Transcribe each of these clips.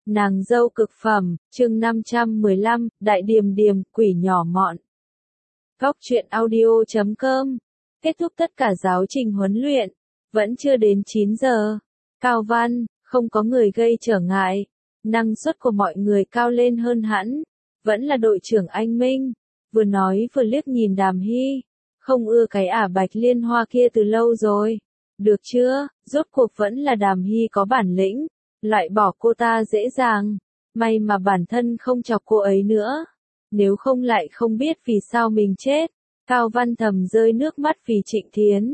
Nàng dâu cực phẩm, chương 515, Đại Điềm Điềm, quỷ nhỏ mọn. Góc truyện audio.com. Kết thúc tất cả giáo trình huấn luyện. Vẫn chưa đến 9 giờ. Cao văn, không có người gây trở ngại. Năng suất của mọi người cao lên hơn hẳn. Vẫn là đội trưởng anh Minh. Vừa nói vừa liếc nhìn Đàm Hy. Không ưa cái ả bạch liên hoa kia từ lâu rồi. Được chưa, rốt cuộc vẫn là Đàm Hy có bản lĩnh. Loại bỏ cô ta dễ dàng. May mà bản thân không chọc cô ấy nữa. Nếu không lại không biết vì sao mình chết. Cao Văn thầm rơi nước mắt vì Trịnh Thiến.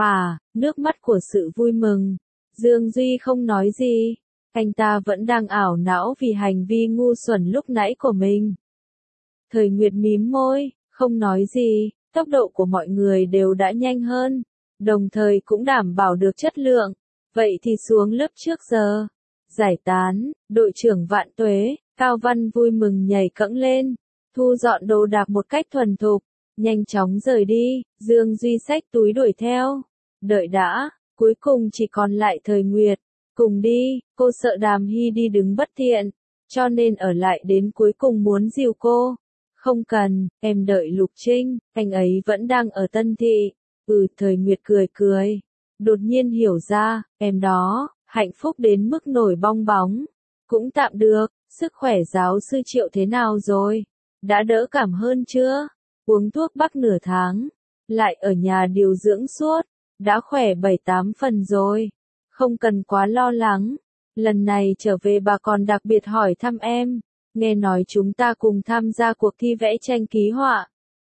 Nước mắt của sự vui mừng. Dương Duy không nói gì. Anh ta vẫn đang ảo não vì hành vi ngu xuẩn lúc nãy của mình. Thời Nguyệt mím môi, không nói gì. Tốc độ của mọi người đều đã nhanh hơn. Đồng thời cũng đảm bảo được chất lượng. Vậy thì xuống lớp trước giờ. Giải tán, đội trưởng Vạn Tuế, Cao Văn vui mừng nhảy cẫng lên, thu dọn đồ đạc một cách thuần thục, nhanh chóng rời đi, Dương Duy xách túi đuổi theo. Đợi đã, cuối cùng chỉ còn lại Thời Nguyệt, cùng đi, cô sợ Đàm Hy đi đứng bất tiện, cho nên ở lại đến cuối cùng muốn dìu cô. Không cần, em đợi Lục Trinh, anh ấy vẫn đang ở Tân Thị. Thời Nguyệt cười cười, đột nhiên hiểu ra, em đó. Hạnh phúc đến mức nổi bong bóng. Cũng tạm được, sức khỏe giáo sư Triệu thế nào rồi? Đã đỡ cảm hơn chưa? Uống thuốc bắc nửa tháng. Lại ở nhà điều dưỡng suốt. Đã khỏe 7-8 phần rồi. Không cần quá lo lắng. Lần này trở về bà còn đặc biệt hỏi thăm em. Nghe nói chúng ta cùng tham gia cuộc thi vẽ tranh ký họa.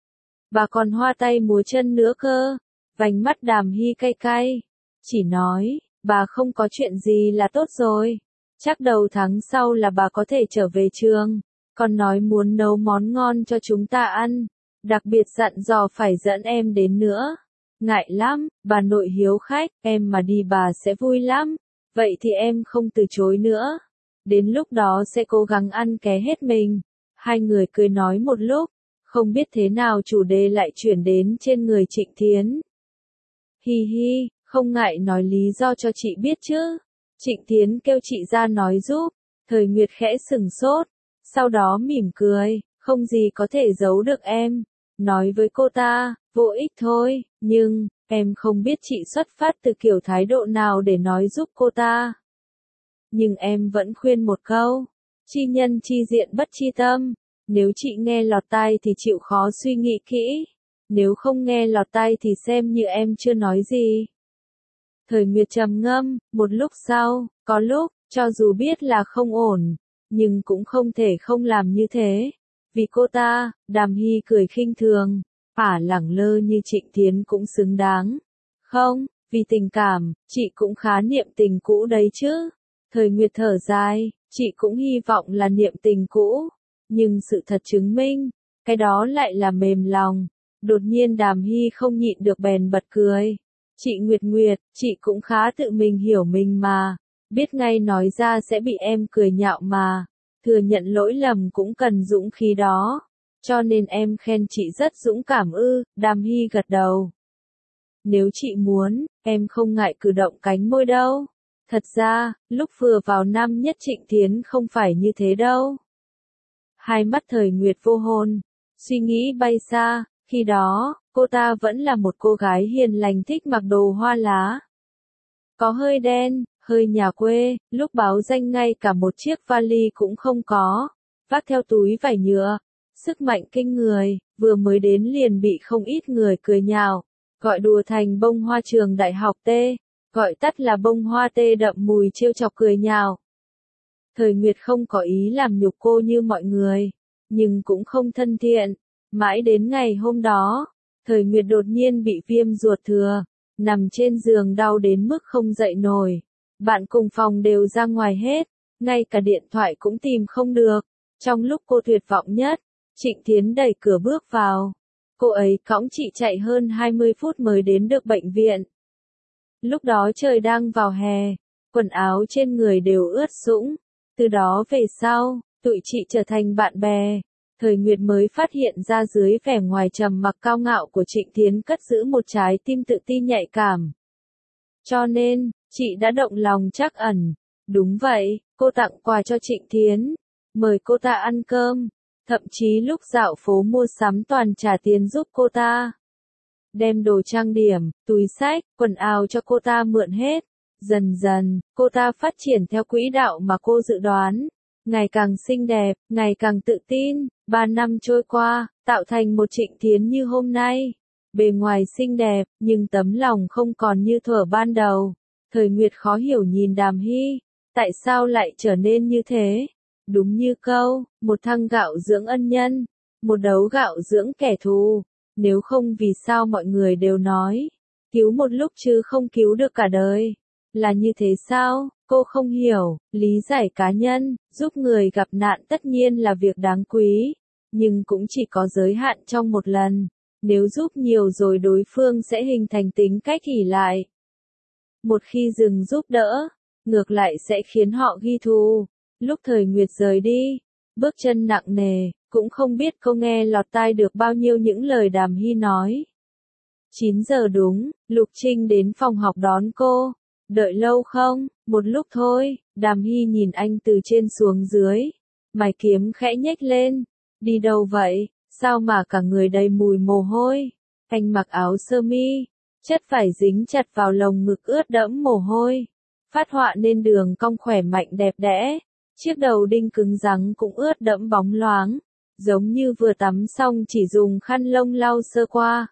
Bà còn hoa tay múa chân nữa cơ. Vành mắt Đàm Hy cay cay. Chỉ nói. Bà không có chuyện gì là tốt rồi. Chắc đầu tháng sau là bà có thể trở về trường. Còn nói muốn nấu món ngon cho chúng ta ăn. Đặc biệt dặn dò phải dẫn em đến nữa. Ngại lắm, bà nội hiếu khách, em mà đi bà sẽ vui lắm. Vậy thì em không từ chối nữa. Đến lúc đó sẽ cố gắng ăn ké hết mình. Hai người cười nói một lúc. Không biết thế nào chủ đề lại chuyển đến trên người Trịnh Thiến. Hi hi. Không ngại nói lý do cho chị biết chứ. Trịnh Thiến kêu chị ra nói giúp. Thời Nguyệt khẽ sừng sốt. Sau đó mỉm cười. Không gì có thể giấu được em. Nói với cô ta, vô ích thôi. Nhưng, em không biết chị xuất phát từ kiểu thái độ nào để nói giúp cô ta. Nhưng em vẫn khuyên một câu. Chi nhân chi diện bất chi tâm. Nếu chị nghe lọt tai thì chịu khó suy nghĩ kỹ. Nếu không nghe lọt tai thì xem như em chưa nói gì. Thời Nguyệt trầm ngâm, một lúc sau, có lúc, cho dù biết là không ổn, nhưng cũng không thể không làm như thế. Vì cô ta, Đàm Hy cười khinh thường, lẳng lơ như Trịnh Thiến cũng xứng đáng. Không, vì tình cảm, chị cũng khá niệm tình cũ đấy chứ. Thời Nguyệt thở dài, chị cũng hy vọng là niệm tình cũ. Nhưng sự thật chứng minh, cái đó lại là mềm lòng. Đột nhiên Đàm Hy không nhịn được bèn bật cười. Chị Nguyệt, chị cũng khá tự mình hiểu mình mà. Biết ngay nói ra sẽ bị em cười nhạo mà. Thừa nhận lỗi lầm cũng cần dũng khí đó. Cho nên em khen chị rất dũng cảm ư, Đàm Hy gật đầu. Nếu chị muốn, em không ngại cử động cánh môi đâu. Thật ra, lúc vừa vào năm nhất Trịnh Thiến không phải như thế đâu. Hai mắt Thời Nguyệt vô hồn. Suy nghĩ bay xa, khi đó, cô ta vẫn là một cô gái hiền lành thích mặc đồ hoa lá. Có hơi đen, hơi nhà quê, lúc báo danh ngay cả một chiếc vali cũng không có, vác theo túi vải nhựa. Sức mạnh kinh người, vừa mới đến liền bị không ít người cười nhạo, gọi đùa thành bông hoa trường đại học T, gọi tắt là bông hoa T đậm mùi trêu chọc cười nhạo. Thời Nguyệt không có ý làm nhục cô như mọi người, nhưng cũng không thân thiện. Mãi đến ngày hôm đó, Thời Nguyệt đột nhiên bị viêm ruột thừa, nằm trên giường đau đến mức không dậy nổi. Bạn cùng phòng đều ra ngoài hết, ngay cả điện thoại cũng tìm không được. Trong lúc cô tuyệt vọng nhất, Trịnh Thiến đẩy cửa bước vào. Cô ấy cõng chị chạy hơn 20 phút mới đến được bệnh viện. Lúc đó trời đang vào hè, quần áo trên người đều ướt sũng. Từ đó về sau, tụi chị trở thành bạn bè. Thời Nguyệt mới phát hiện ra dưới vẻ ngoài trầm mặc cao ngạo của Trịnh Thiến cất giữ một trái tim tự tin nhạy cảm. Cho nên, chị đã động lòng trắc ẩn. Đúng vậy, cô tặng quà cho Trịnh Thiến, mời cô ta ăn cơm, thậm chí lúc dạo phố mua sắm toàn trả tiền giúp cô ta. Đem đồ trang điểm, túi xách, quần áo cho cô ta mượn hết. Dần dần, cô ta phát triển theo quỹ đạo mà cô dự đoán. Ngày càng xinh đẹp, ngày càng tự tin, 3 năm trôi qua, tạo thành một Trịnh Thiến như hôm nay. Bề ngoài xinh đẹp, nhưng tấm lòng không còn như thuở ban đầu. Thời Nguyệt khó hiểu nhìn Đàm Hy, tại sao lại trở nên như thế? Đúng như câu, một thăng gạo dưỡng ân nhân, một đấu gạo dưỡng kẻ thù. Nếu không vì sao mọi người đều nói, cứu một lúc chứ không cứu được cả đời. Là như thế sao? Cô không hiểu, lý giải cá nhân, giúp người gặp nạn tất nhiên là việc đáng quý, nhưng cũng chỉ có giới hạn trong một lần. Nếu giúp nhiều rồi đối phương sẽ hình thành tính cách ỷ lại. Một khi dừng giúp đỡ, ngược lại sẽ khiến họ ghi thù. Lúc Thời Nguyệt rời đi, bước chân nặng nề, cũng không biết cô nghe lọt tai được bao nhiêu những lời Đàm Hy nói. 9 giờ đúng, Lục Trinh đến phòng học đón cô. Đợi lâu không? Một lúc thôi. Đàm Hy nhìn anh từ trên xuống dưới. Mày kiếm khẽ nhếch lên. Đi đâu vậy? Sao mà cả người đầy mùi mồ hôi? Anh mặc áo sơ mi, chất vải dính chặt vào lồng ngực ướt đẫm mồ hôi. Phát họa nên đường cong khỏe mạnh đẹp đẽ. Chiếc đầu đinh cứng rắn cũng ướt đẫm bóng loáng, giống như vừa tắm xong chỉ dùng khăn lông lau sơ qua.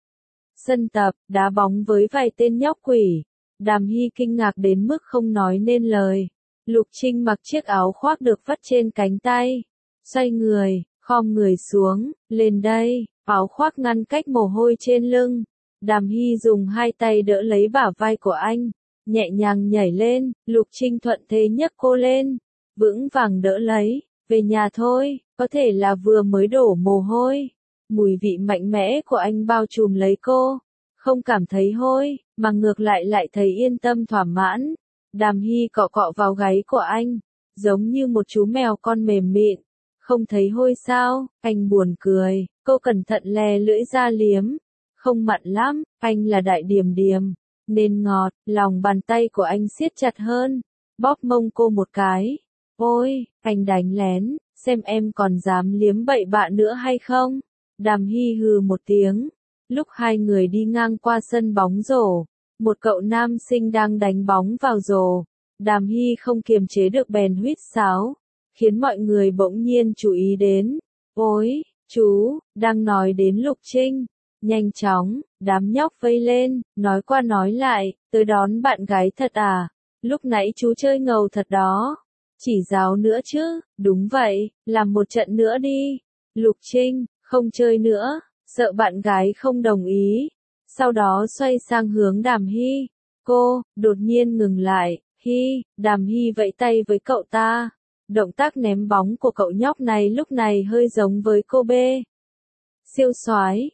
Sân tập, đá bóng với vài tên nhóc quỷ. Đàm Hy kinh ngạc đến mức không nói nên lời. Lục Trinh mặc chiếc áo khoác được vắt trên cánh tay. Xoay người, khom người xuống, lên đây, áo khoác ngăn cách mồ hôi trên lưng. Đàm Hy dùng hai tay đỡ lấy bả vai của anh, nhẹ nhàng nhảy lên, Lục Trinh thuận thế nhấc cô lên, vững vàng đỡ lấy, về nhà thôi, có thể là vừa mới đổ mồ hôi. Mùi vị mạnh mẽ của anh bao trùm lấy cô, không cảm thấy hôi, mà ngược lại lại thấy yên tâm thỏa mãn. Đàm Hy cọ cọ vào gáy của anh, giống như một chú mèo con mềm mịn. Không thấy hôi sao? Anh buồn cười, cô cẩn thận lè lưỡi ra liếm. Không mặn lắm, anh là đại điềm điềm, nên ngọt. Lòng bàn tay của anh siết chặt hơn, bóp mông cô một cái. Ôi, anh đánh lén, xem em còn dám liếm bậy bạ nữa hay không? Đàm Hy hừ một tiếng. Lúc hai người đi ngang qua sân bóng rổ, một cậu nam sinh đang đánh bóng vào rổ. Đàm Hy không kiềm chế được bèn huýt sáo, khiến mọi người bỗng nhiên chú ý đến. Ôi, chú, đang nói đến Lục Trinh. Nhanh chóng, đám nhóc vây lên, nói qua nói lại, tới đón bạn gái thật à? Lúc nãy chú chơi ngầu thật đó. Chỉ giáo nữa chứ, đúng vậy, làm một trận nữa đi. Lục Trinh, không chơi nữa, sợ bạn gái không đồng ý. Sau đó xoay sang hướng Đàm Hy. Cô, đột nhiên ngừng lại. Hy, Đàm Hy vẫy tay với cậu ta. Động tác ném bóng của cậu nhóc này lúc này hơi giống với cô B. Siêu soái,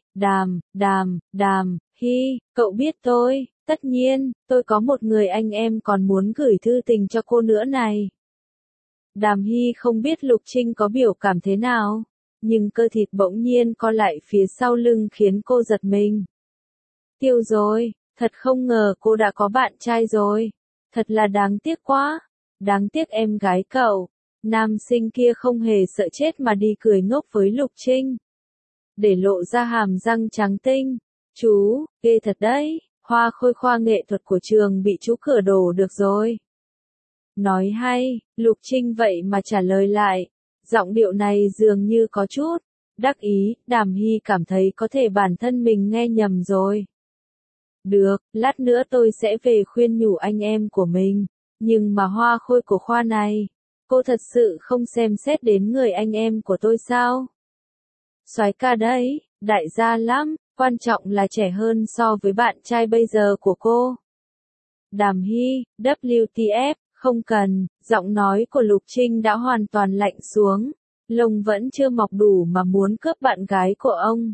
Đàm Hy, cậu biết tôi, tất nhiên, tôi có một người anh em còn muốn gửi thư tình cho cô nữa này. Đàm Hy không biết Lục Trinh có biểu cảm thế nào, nhưng cơ thịt bỗng nhiên co lại phía sau lưng khiến cô giật mình. Tiêu rồi, thật không ngờ cô đã có bạn trai rồi, thật là đáng tiếc quá, đáng tiếc em gái cậu. Nam sinh kia không hề sợ chết mà đi cười ngốc với Lục Trinh, để lộ ra hàm răng trắng tinh. Chú, ghê thật đấy, hoa khôi khoa nghệ thuật của trường bị chú cửa đổ được rồi. Nói hay, Lục Trinh vậy mà trả lời lại. Giọng điệu này dường như có chút đắc ý. Đàm Hy cảm thấy có thể bản thân mình nghe nhầm rồi. Được, lát nữa tôi sẽ về khuyên nhủ anh em của mình. Nhưng mà hoa khôi của khoa này, cô thật sự không xem xét đến người anh em của tôi sao? Soái ca đấy, đại gia lắm, quan trọng là trẻ hơn so với bạn trai bây giờ của cô. Đàm Hy, WTF, không cần. Giọng nói của Lục Trinh đã hoàn toàn lạnh xuống. Lông vẫn chưa mọc đủ mà muốn cướp bạn gái của ông.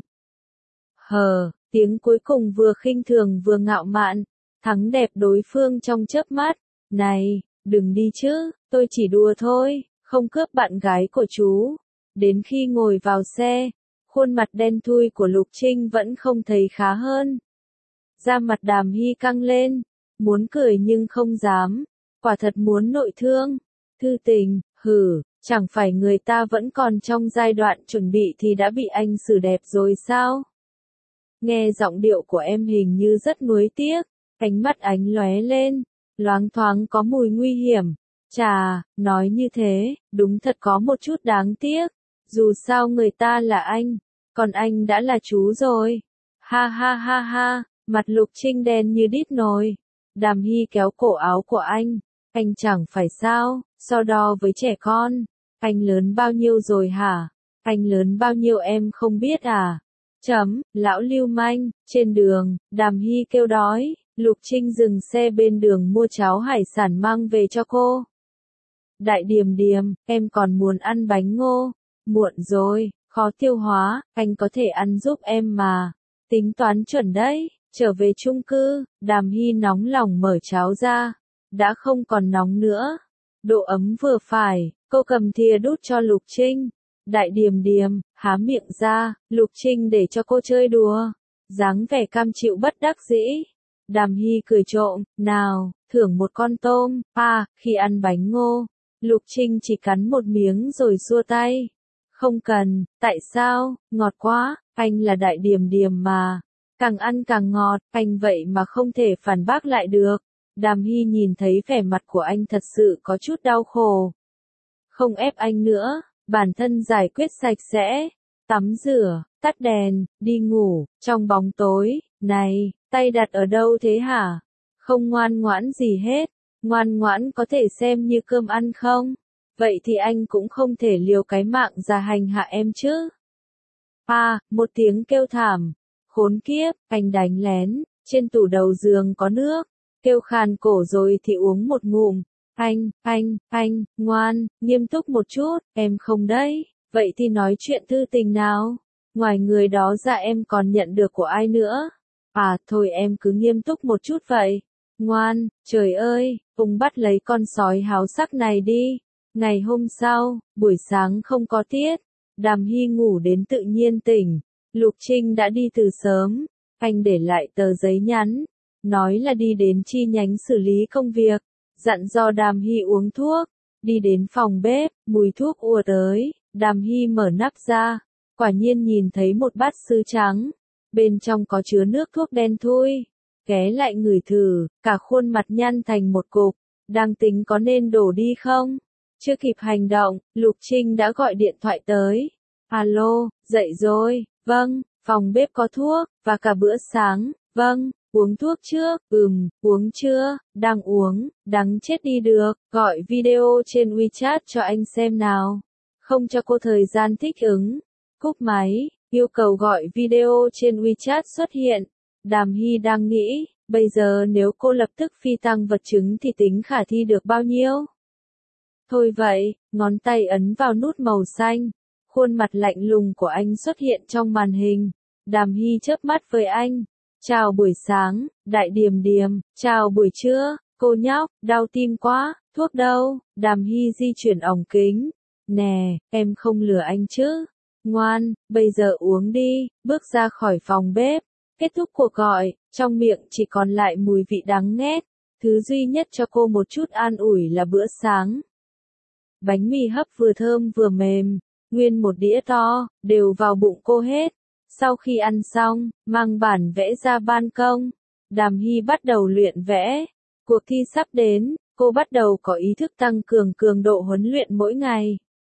Tiếng cuối cùng vừa khinh thường vừa ngạo mạn, thắng đẹp đối phương trong chớp mắt. Này, đừng đi chứ, tôi chỉ đùa thôi, không cướp bạn gái của chú. Đến khi ngồi vào xe, khuôn mặt đen thui của Lục Trinh vẫn không thấy khá hơn. Da mặt Đàm Hy căng lên, muốn cười nhưng không dám. quả thật muốn nội thương. Thư tình, chẳng phải người ta vẫn còn trong giai đoạn chuẩn bị thì đã bị anh xử đẹp rồi sao? Nghe giọng điệu của em hình như rất nuối tiếc, ánh mắt ánh lóe lên, loáng thoáng có mùi nguy hiểm. Chà, nói như thế, đúng thật có một chút đáng tiếc. Dù sao người ta là anh, còn anh đã là chú rồi. Ha ha ha ha, mặt Lục Trinh đen như đít nồi. Đàm Hy kéo cổ áo của anh chẳng phải sao, so đo với trẻ con. Anh lớn bao nhiêu rồi hả? Anh lớn bao nhiêu em không biết à? Lão lưu manh, trên đường, Đàm Hy kêu đói, Lục Trinh dừng xe bên đường mua cháo hải sản mang về cho cô. Đại Điềm Điềm, em còn muốn ăn bánh ngô. Muộn rồi, khó tiêu hóa, anh có thể ăn giúp em mà. Tính toán chuẩn đấy, trở về chung cư, Đàm Hy nóng lòng mở cháo ra. Đã không còn nóng nữa. Độ ấm vừa phải, cô cầm thìa đút cho Lục Trinh. Đại Điềm Điềm, há miệng ra, Lục Trinh để cho cô chơi đùa. Dáng vẻ cam chịu bất đắc dĩ. Đàm Hy cười trộm, nào, thưởng một con tôm. Khi ăn bánh ngô, Lục Trinh chỉ cắn một miếng rồi xua tay. Không cần, tại sao, ngọt quá, anh là Đại Điềm Điềm mà. Càng ăn càng ngọt, anh vậy mà không thể phản bác lại được. Đàm Hy nhìn thấy vẻ mặt của anh thật sự có chút đau khổ. Không ép anh nữa, bản thân giải quyết sạch sẽ. Tắm rửa, tắt đèn, đi ngủ, trong bóng tối. Này, tay đặt ở đâu thế hả? Không ngoan ngoãn gì hết. Ngoan ngoãn có thể xem như cơm ăn không? Vậy thì anh cũng không thể liều cái mạng ra hành hạ em chứ. Một tiếng kêu thảm. Khốn kiếp, anh đánh lén, trên tủ đầu giường có nước. Kêu khàn cổ rồi thì uống một ngụm. Anh, ngoan, nghiêm túc một chút, em không đấy. Vậy thì nói chuyện thư tình nào? Ngoài người đó ra em còn nhận được của ai nữa? Thôi em cứ nghiêm túc một chút vậy. Ngoan, trời ơi, ông bắt lấy con sói háo sắc này đi. Ngày hôm sau, buổi sáng không có tiết. Đàm Hy ngủ đến tự nhiên tỉnh. Lục Trinh đã đi từ sớm. Anh để lại tờ giấy nhắn. Nói là đi đến chi nhánh xử lý công việc. Dặn dò Đàm Hy uống thuốc. Đi đến phòng bếp, mùi thuốc ùa tới. Đàm Hy mở nắp ra. Quả nhiên nhìn thấy một bát sứ trắng. Bên trong có chứa nước thuốc đen thui. Ghé lại ngửi thử, cả khuôn mặt nhăn thành một cục. Đang tính có nên đổ đi không? Chưa kịp hành động, Lục Trinh đã gọi điện thoại tới. Alo, dậy rồi, vâng, phòng bếp có thuốc, và cả bữa sáng, vâng, uống thuốc trước, uống chưa, đang uống, đắng chết đi được, gọi video trên WeChat cho anh xem nào. Không cho cô thời gian thích ứng. Cúp máy, yêu cầu gọi video trên WeChat xuất hiện. Đàm Hy đang nghĩ, bây giờ nếu cô lập tức phi tăng vật chứng thì tính khả thi được bao nhiêu? Thôi vậy, ngón tay ấn vào nút màu xanh. Khuôn mặt lạnh lùng của anh xuất hiện trong màn hình. Đàm Hy chớp mắt với anh. Chào buổi sáng, Đại Điềm Điềm, chào buổi trưa, cô nhóc, đau tim quá, thuốc đâu? Đàm Hy di chuyển ống kính. Nè, em không lừa anh chứ? Ngoan, bây giờ uống đi, bước ra khỏi phòng bếp. Kết thúc cuộc gọi, trong miệng chỉ còn lại mùi vị đắng nghét. Thứ duy nhất cho cô một chút an ủi là bữa sáng. Bánh mì hấp vừa thơm vừa mềm, nguyên một đĩa to, đều vào bụng cô hết. Sau khi ăn xong, mang bản vẽ ra ban công. Đàm Hy bắt đầu luyện vẽ. Cuộc thi sắp đến, cô bắt đầu có ý thức tăng cường cường độ huấn luyện mỗi ngày.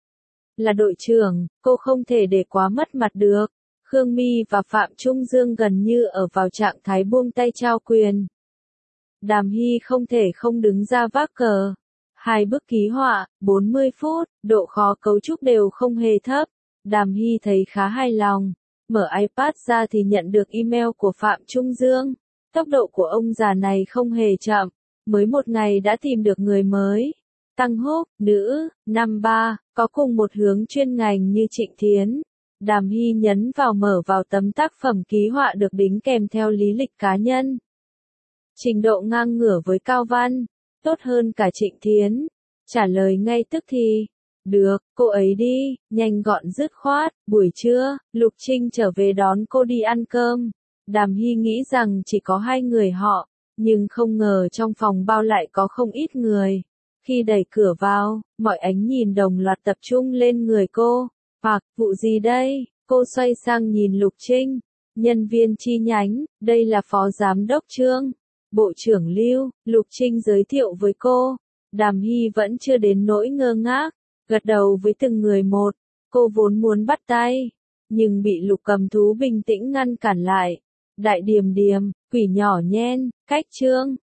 Là đội trưởng, cô không thể để quá mất mặt được. Khương My và Phạm Trung Dương gần như ở vào trạng thái buông tay trao quyền. Đàm Hy không thể không đứng ra vác cờ. 2 bức ký họa, 40 phút, độ khó cấu trúc đều không hề thấp. Đàm Hy thấy khá hài lòng. Mở iPad ra thì nhận được email của Phạm Trung Dương. Tốc độ của ông già này không hề chậm. Mới một ngày đã tìm được người mới. Tăng Húc, nữ, năm 3, có cùng một hướng chuyên ngành như Trịnh Thiến. Đàm Hy nhấn vào mở vào tấm tác phẩm ký họa được đính kèm theo lý lịch cá nhân. Trình độ ngang ngửa với Cao Văn, tốt hơn cả Trịnh Thiến. Trả lời ngay tức thì. Được, cô ấy đi, nhanh gọn dứt khoát. Buổi trưa, Lục Trinh trở về đón cô đi ăn cơm. Đàm Hy nghĩ rằng chỉ có 2 người họ. Nhưng không ngờ trong phòng bao lại có không ít người. Khi đẩy cửa vào, mọi ánh nhìn đồng loạt tập trung lên người cô. Hoặc, vụ gì đây? Cô xoay sang nhìn Lục Trinh. Nhân viên chi nhánh, đây là Phó Giám đốc Trương. Bộ trưởng Lưu, Lục Trinh giới thiệu với cô. Đàm Hy vẫn chưa đến nỗi ngơ ngác, gật đầu với từng người một. Cô vốn muốn bắt tay, nhưng bị Lục Cầm Thú bình tĩnh ngăn cản lại. Đại Điềm Điềm, quỷ nhỏ nhen, cách Trương,